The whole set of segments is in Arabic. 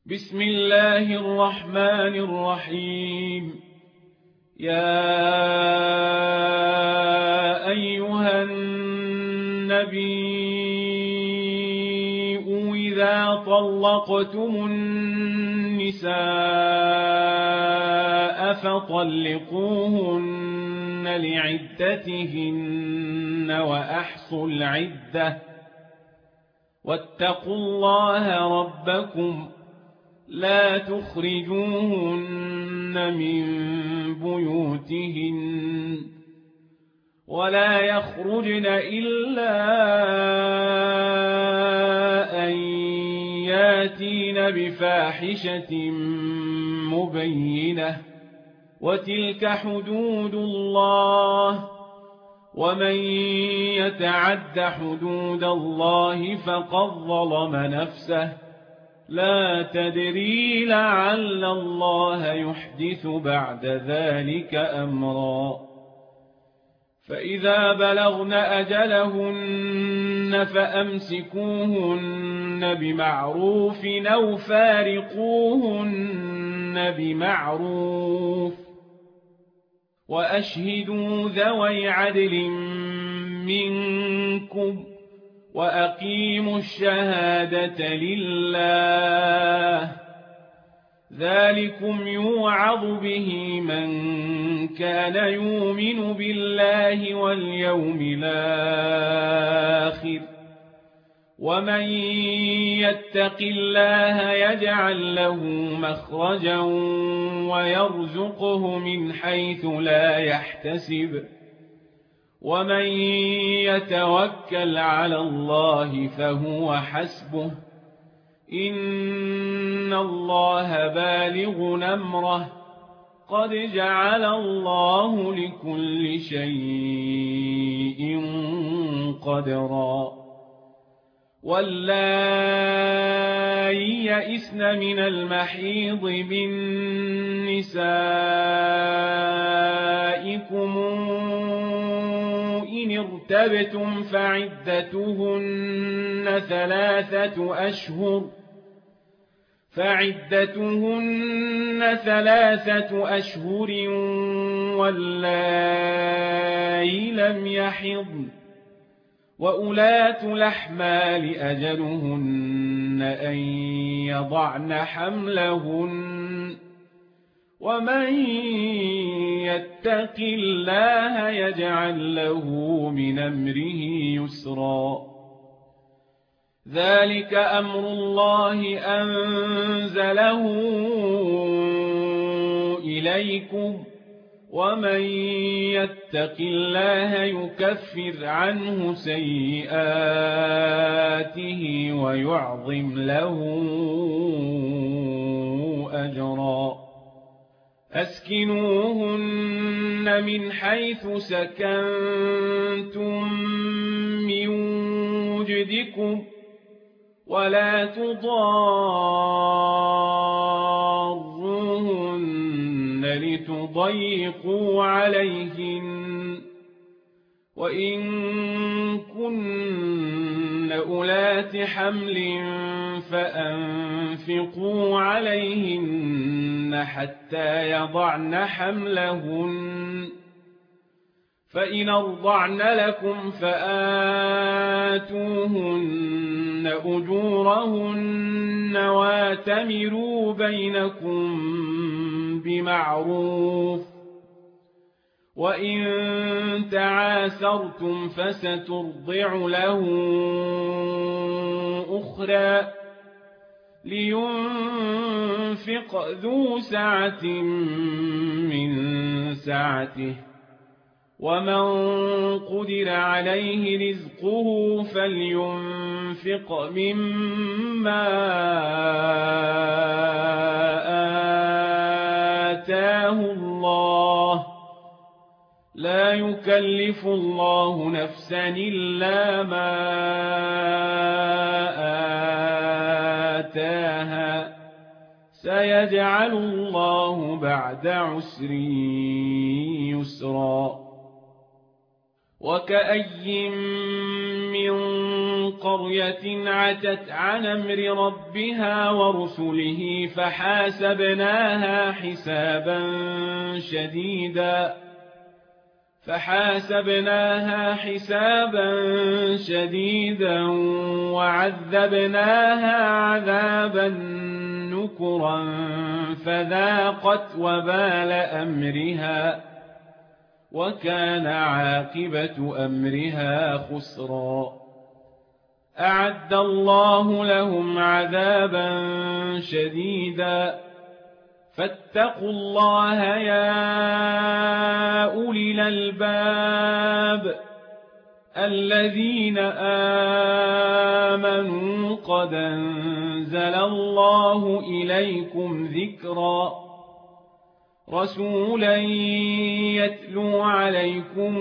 بسم الله الرحمن الرحيم. يا أيها النبي إذا طلقتم النساء فطلقوهن لعدتهن وأحصوا العدة واتقوا الله ربكم لا تخرجوهن من بيوتهن ولا يخرجن إلا أن ياتين بفاحشة مبينة وتلك حدود الله ومن يتعد حدود الله فقد ظلم نفسه لا تدري لعل الله يحدث بعد ذلك أمرا. فإذا بلغن أجلهن فأمسكوهن بمعروف أو فارقوهن بمعروف وأشهدوا ذوي عدل منكم وأقيموا الشهادة لله ذلكم يوعظ به من كان يؤمن بالله واليوم الآخر ومن يتق الله يجعل له مخرجا ويرزقه من حيث لا يحتسب ومن يتوكل على الله فهو حسبه إن الله بالغ أمره قد جعل الله لكل شيء قدرا. واللائي يئسن من المحيض من نسائكم إن ارتبتم فعدتهن ثلاثة أشهر واللائي لم يحضن وأولاة الأحمال أجلهن أن يضعن حملهن ومن يتق الله يجعل له من أمره يسرا. ذلك أمر الله أنزله إليكم ومن يتق الله يكفر عنه سيئاته ويعظم له أجرا. أسكنوهن من حيث سكنتم من وجدكم ولا تضاروهن لتضيقوا عليهن وإن كن أولات حمل فأنفقوا عليهن حتى يضعن حملهن فإن أرضعن لكم فآتوهن أجورهن واتمروا بينكم بمعروف وإن تعاسرتم فسترضع له أخرى لينفق ذو سعة من سعته ومن قدر عليه رزقه فلينفق مما آتاه الله لا يكلف الله نفسا إلا ما آتاها سيجعل الله بعد عسر يسرا. وكأي من قرية عتت عن أمر ربها ورسله فحاسبناها حسابا شديدا وعذبناها عذابا نكرا فذاقت وبال أمرها وكان عاقبة أمرها خسرا. أعد الله لهم عذابا شديدا فاتقوا الله يا أولي الألباب الذين آمنوا قد أنزل الله إليكم ذكرا رسولا يتلو عليكم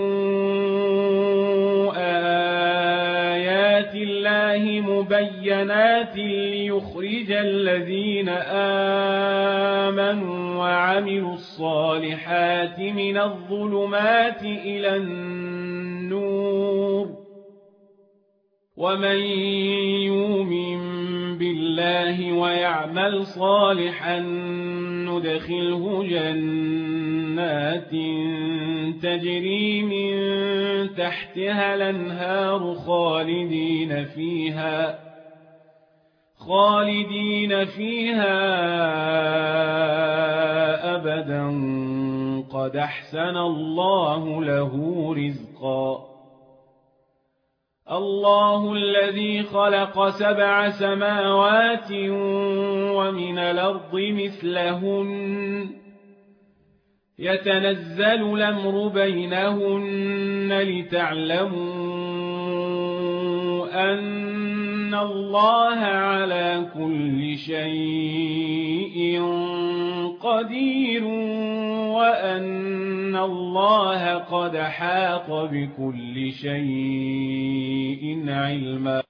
آيات الله مبينات ليخرج الذين آمنوا وعملوا الصالحات من الظلمات إلى النور ومن يؤمن بالله ويعمل صالحا ندخله جنات تجري من تحتها الأنهار خالدين فيها أبدا قد أحسن الله له رزقا. الله الذي خلق 7 سماوات ومن الأرض مثلهن يتنزل الأمر بينهن لتعلموا أن الله على كل شيء قدير وأن الله قد حاط بكل شيء علما.